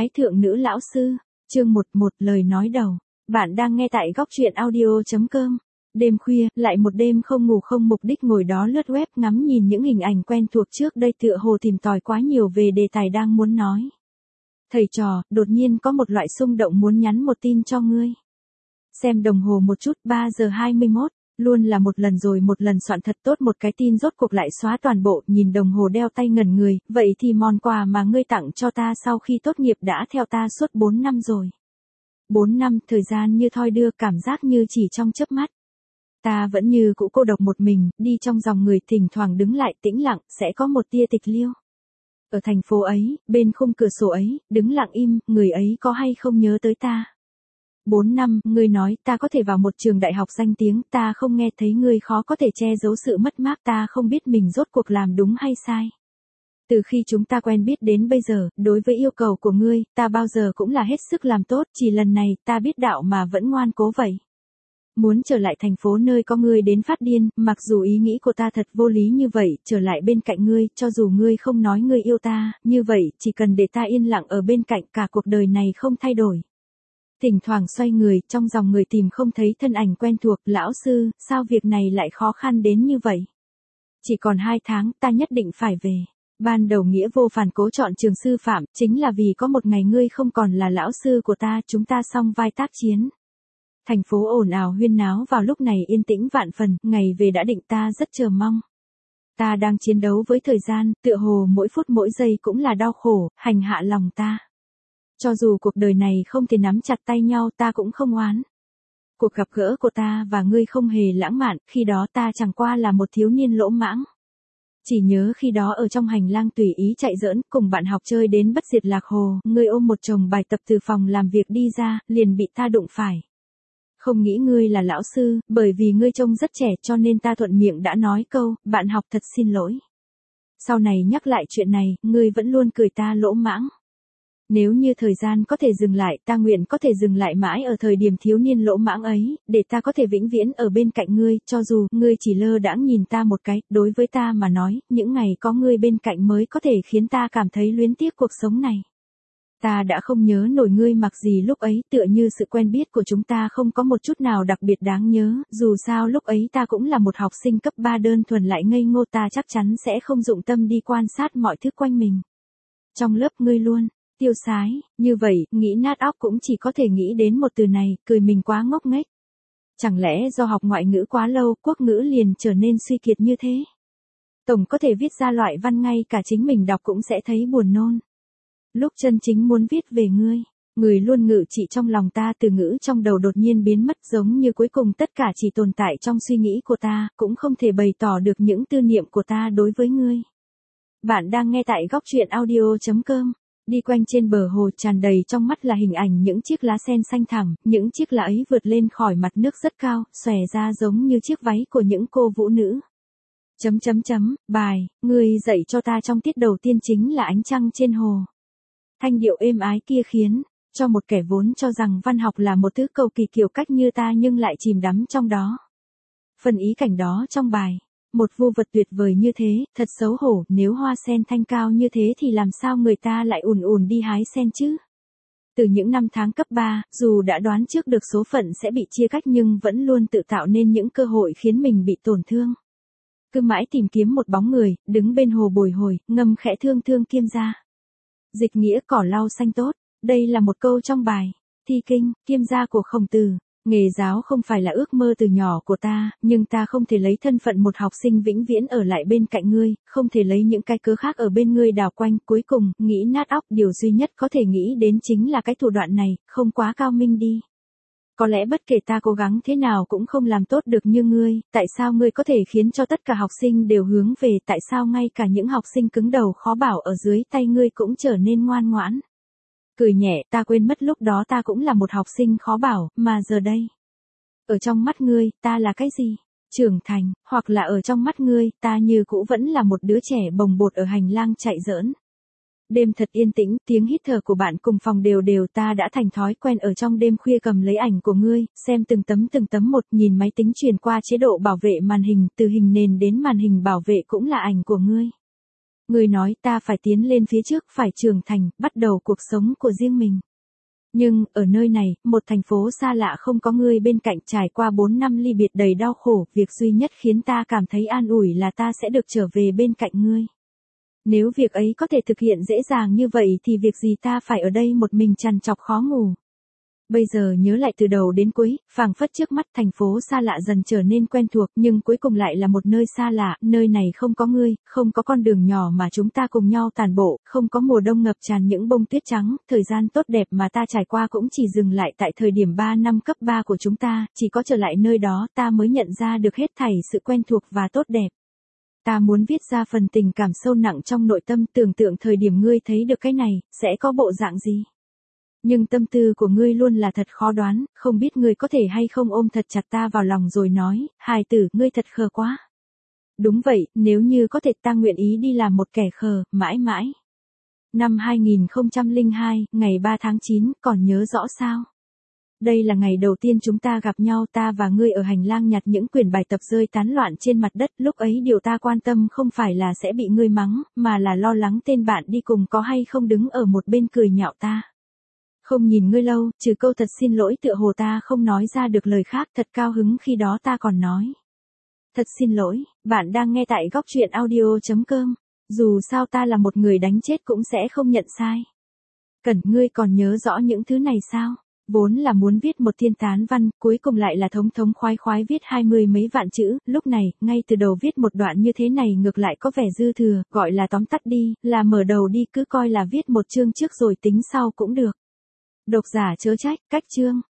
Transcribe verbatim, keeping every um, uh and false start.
Thái thượng nữ lão sư, chương một một lời nói đầu. Bạn đang nghe tại góc truyện audio chấm com. Đêm khuya, lại một đêm không ngủ không mục đích ngồi đó lướt web ngắm nhìn những hình ảnh quen thuộc trước đây tựa hồ tìm tòi quá nhiều về đề tài đang muốn nói. Thầy trò, đột nhiên có một loại xung động muốn nhắn một tin cho ngươi. Xem đồng hồ một chút, ba giờ hai mươi mốt. Luôn là một lần rồi một lần soạn thật tốt một cái tin rốt cuộc lại xóa toàn bộ, nhìn đồng hồ đeo tay ngẩn người, vậy thì món quà mà ngươi tặng cho ta sau khi tốt nghiệp đã theo ta suốt bốn năm rồi. bốn năm, thời gian như thoi đưa, cảm giác như chỉ trong chớp mắt. Ta vẫn như cũ cô độc một mình, đi trong dòng người, thỉnh thoảng đứng lại tĩnh lặng, sẽ có một tia tịch liêu. Ở thành phố ấy, bên khung cửa sổ ấy, đứng lặng im, người ấy có hay không nhớ tới ta? Bốn năm, ngươi nói ta có thể vào một trường đại học danh tiếng, ta không nghe thấy ngươi khó có thể che giấu sự mất mát, ta không biết mình rốt cuộc làm đúng hay sai. Từ khi chúng ta quen biết đến bây giờ, đối với yêu cầu của ngươi, ta bao giờ cũng là hết sức làm tốt, chỉ lần này, ta biết đạo mà vẫn ngoan cố vậy. Muốn trở lại thành phố nơi có ngươi đến phát điên, mặc dù ý nghĩ của ta thật vô lý như vậy, trở lại bên cạnh ngươi, cho dù ngươi không nói ngươi yêu ta, như vậy, chỉ cần để ta yên lặng ở bên cạnh, cả cuộc đời này không thay đổi. Thỉnh thoảng xoay người, trong dòng người tìm không thấy thân ảnh quen thuộc, lão sư, sao việc này lại khó khăn đến như vậy? Chỉ còn hai tháng, ta nhất định phải về. Ban đầu nghĩa vô phản cố chọn trường sư phạm, chính là vì có một ngày ngươi không còn là lão sư của ta, chúng ta song vai tác chiến. Thành phố ồn ào huyên náo vào lúc này yên tĩnh vạn phần, ngày về đã định ta rất chờ mong. Ta đang chiến đấu với thời gian, tựa hồ mỗi phút mỗi giây cũng là đau khổ, hành hạ lòng ta. Cho dù cuộc đời này không thể nắm chặt tay nhau, ta cũng không oán. Cuộc gặp gỡ của ta và ngươi không hề lãng mạn, khi đó ta chẳng qua là một thiếu niên lỗ mãng. Chỉ nhớ khi đó ở trong hành lang tùy ý chạy giỡn, cùng bạn học chơi đến bất diệt lạc hồ, ngươi ôm một chồng bài tập từ phòng làm việc đi ra, liền bị ta đụng phải. Không nghĩ ngươi là lão sư, bởi vì ngươi trông rất trẻ cho nên ta thuận miệng đã nói câu, bạn học thật xin lỗi. Sau này nhắc lại chuyện này, ngươi vẫn luôn cười ta lỗ mãng. Nếu như thời gian có thể dừng lại, ta nguyện có thể dừng lại mãi ở thời điểm thiếu niên lỗ mãng ấy, để ta có thể vĩnh viễn ở bên cạnh ngươi, cho dù ngươi chỉ lơ đãng nhìn ta một cái, đối với ta mà nói, những ngày có ngươi bên cạnh mới có thể khiến ta cảm thấy luyến tiếc cuộc sống này. Ta đã không nhớ nổi ngươi mặc gì lúc ấy, tựa như sự quen biết của chúng ta không có một chút nào đặc biệt đáng nhớ, dù sao lúc ấy ta cũng là một học sinh cấp ba đơn thuần lại ngây ngô, ta chắc chắn sẽ không dụng tâm đi quan sát mọi thứ quanh mình. Trong lớp ngươi luôn tiêu sái, như vậy, nghĩ nát óc cũng chỉ có thể nghĩ đến một từ này, cười mình quá ngốc nghếch. Chẳng lẽ do học ngoại ngữ quá lâu, quốc ngữ liền trở nên suy kiệt như thế? Tổng có thể viết ra loại văn ngay cả chính mình đọc cũng sẽ thấy buồn nôn. Lúc chân chính muốn viết về ngươi, người luôn ngự trị trong lòng ta, từ ngữ trong đầu đột nhiên biến mất, giống như cuối cùng tất cả chỉ tồn tại trong suy nghĩ của ta, cũng không thể bày tỏ được những tư niệm của ta đối với ngươi. Bạn đang nghe tại góc truyện audio chấm com. Đi quanh trên bờ hồ, tràn đầy trong mắt là hình ảnh những chiếc lá sen xanh thẳm, những chiếc lá ấy vượt lên khỏi mặt nước rất cao, xòe ra giống như chiếc váy của những cô vũ nữ. Chấm chấm chấm, bài, ngươi dạy cho ta trong tiết đầu tiên chính là ánh trăng trên hồ. Thanh điệu êm ái kia khiến, cho một kẻ vốn cho rằng văn học là một thứ cầu kỳ kiểu cách như ta nhưng lại chìm đắm trong đó. Phần ý cảnh đó trong bài. Một vô vật tuyệt vời như thế, thật xấu hổ, nếu hoa sen thanh cao như thế thì làm sao người ta lại ùn ùn đi hái sen chứ? Từ những năm tháng cấp ba, dù đã đoán trước được số phận sẽ bị chia cách nhưng vẫn luôn tự tạo nên những cơ hội khiến mình bị tổn thương. Cứ mãi tìm kiếm một bóng người, đứng bên hồ bồi hồi, ngâm khẽ thương thương kiêm gia. Dịch nghĩa cỏ lau xanh tốt, đây là một câu trong bài Thi Kinh, Kiêm gia của Khổng Tử. Nghề giáo không phải là ước mơ từ nhỏ của ta, nhưng ta không thể lấy thân phận một học sinh vĩnh viễn ở lại bên cạnh ngươi, không thể lấy những cái cớ khác ở bên ngươi đào quanh, cuối cùng, nghĩ nát óc, điều duy nhất có thể nghĩ đến chính là cái thủ đoạn này, không quá cao minh đi. Có lẽ bất kể ta cố gắng thế nào cũng không làm tốt được như ngươi, tại sao ngươi có thể khiến cho tất cả học sinh đều hướng về, tại sao ngay cả những học sinh cứng đầu khó bảo ở dưới tay ngươi cũng trở nên ngoan ngoãn. Cười nhẹ, ta quên mất lúc đó ta cũng là một học sinh khó bảo, mà giờ đây. Ở trong mắt ngươi, ta là cái gì? Trưởng thành, hoặc là ở trong mắt ngươi, ta như cũ vẫn là một đứa trẻ bồng bột ở hành lang chạy giỡn. Đêm thật yên tĩnh, tiếng hít thở của bạn cùng phòng đều đều, ta đã thành thói quen ở trong đêm khuya cầm lấy ảnh của ngươi, xem từng tấm từng tấm một, nhìn máy tính truyền qua chế độ bảo vệ màn hình, từ hình nền đến màn hình bảo vệ cũng là ảnh của ngươi. Ngươi nói ta phải tiến lên phía trước, phải trưởng thành, bắt đầu cuộc sống của riêng mình. Nhưng, ở nơi này, một thành phố xa lạ không có ngươi bên cạnh, trải qua bốn năm ly biệt đầy đau khổ, việc duy nhất khiến ta cảm thấy an ủi là ta sẽ được trở về bên cạnh ngươi. Nếu việc ấy có thể thực hiện dễ dàng như vậy thì việc gì ta phải ở đây một mình trằn trọc khó ngủ. Bây giờ nhớ lại từ đầu đến cuối, phảng phất trước mắt thành phố xa lạ dần trở nên quen thuộc, nhưng cuối cùng lại là một nơi xa lạ, nơi này không có ngươi, không có con đường nhỏ mà chúng ta cùng nhau tàn bộ, không có mùa đông ngập tràn những bông tuyết trắng, thời gian tốt đẹp mà ta trải qua cũng chỉ dừng lại tại thời điểm ba năm cấp ba của chúng ta, chỉ có trở lại nơi đó ta mới nhận ra được hết thảy sự quen thuộc và tốt đẹp. Ta muốn viết ra phần tình cảm sâu nặng trong nội tâm, tưởng tượng thời điểm ngươi thấy được cái này, sẽ có bộ dạng gì. Nhưng tâm tư của ngươi luôn là thật khó đoán, không biết ngươi có thể hay không ôm thật chặt ta vào lòng rồi nói, hài tử, ngươi thật khờ quá. Đúng vậy, nếu như có thể ta nguyện ý đi làm một kẻ khờ, mãi mãi. Năm hai nghìn không trăm lẻ hai, ngày ba tháng chín, còn nhớ rõ sao? Đây là ngày đầu tiên chúng ta gặp nhau, ta và ngươi ở hành lang nhặt những quyển bài tập rơi tán loạn trên mặt đất, lúc ấy điều ta quan tâm không phải là sẽ bị ngươi mắng, mà là lo lắng tên bạn đi cùng có hay không đứng ở một bên cười nhạo ta. Không nhìn ngươi lâu, trừ câu thật xin lỗi tựa hồ ta không nói ra được lời khác, thật cao hứng khi đó ta còn nói. Thật xin lỗi, bạn đang nghe tại góc truyện audio chấm com. Dù sao ta là một người đánh chết cũng sẽ không nhận sai. Cẩn, ngươi còn nhớ rõ những thứ này sao? Vốn là muốn viết một thiên tán văn, cuối cùng lại là thống thống khoái khoái viết hai mươi mấy vạn chữ, lúc này, ngay từ đầu viết một đoạn như thế này ngược lại có vẻ dư thừa, gọi là tóm tắt đi, là mở đầu đi, cứ coi là viết một chương trước rồi tính sau cũng được. Độc giả chớ trách, cách chương.